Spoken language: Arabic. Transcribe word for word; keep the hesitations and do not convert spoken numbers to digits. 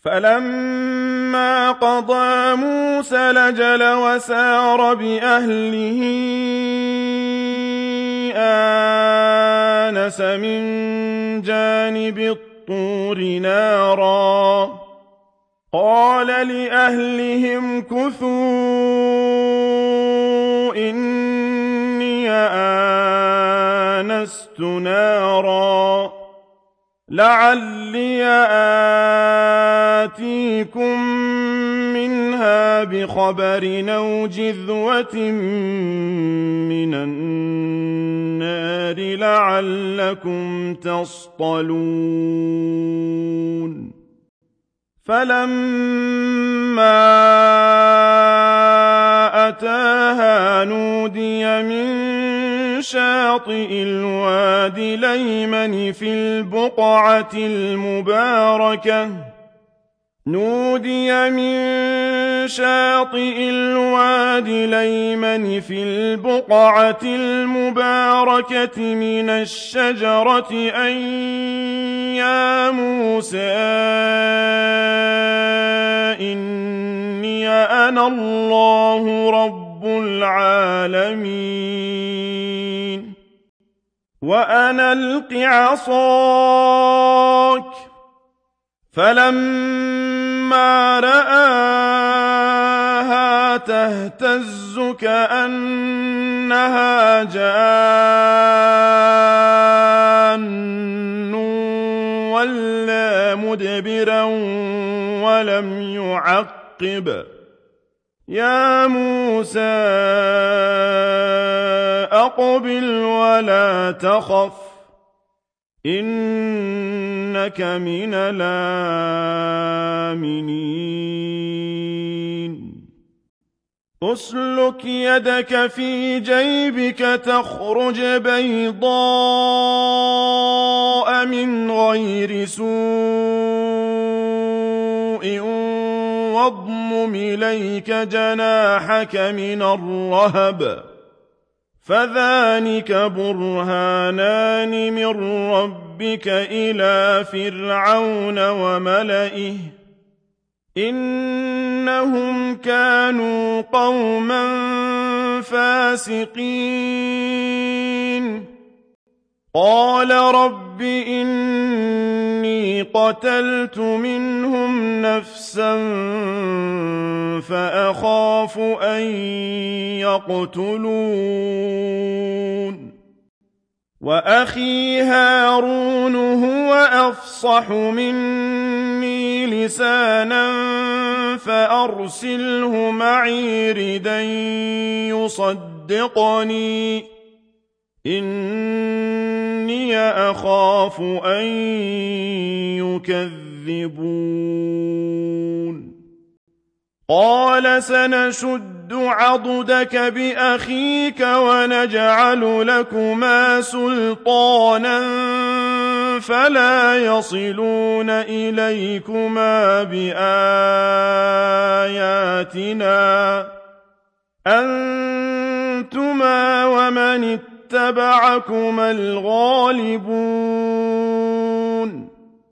فَلَمَّا قَضَىٰ مُوسَى الْأَجَلَ وَسَارَ بِأَهْلِهِ آنَسَ مِن جَانِبِ الطُّورِ نَارًا قَالَ لِأَهْلِهِ امْكُثُوا إِنِّي آنَسْتُ نَارًا لَعَلِّي آتِيكُم مِّنْهَا بِخَبَرٍ أَوْ جِذْوَةٍ مِّنَ النَّارِ لَعَلَّكُمْ تَصْطَلُونَ فَلَمَّا أَتَاهَا نُودِيَ مِن شَاطِئِ الْوَادِ الْأَيْمَنِ في البقعة المباركة نودي من شاطئ الوادي الأيمن في البقعة المباركة من الشجرة أن يا موسى إني أنا الله رب العالمين وأن ألق عصاك فلما رآها تهتز كأنها جان وَلَّىٰ مُدْبِرًا ولم يعقب يا موسى أقبل ولا تخف إنك من الآمنين أسلك يدك في جيبك تخرج بيضاء من غير سوء واضمم إليك جناحك من الرهب فذلك برهانان من ربك إلى فرعون وملئه إنهم كانوا قوما فاسقين قال رب إني قتلت منهم نفسا فأخاف أن يقتلون وأخي هارون هو أفصح مني لسانا فأرسله معي ردا يصدقني إني أخاف أن يكذبون قال سنشد عضدك بأخيك ونجعل لكما سلطانا فلا يصلون إليكما بآياتنا أنتما ومن اتبعكما الغالبون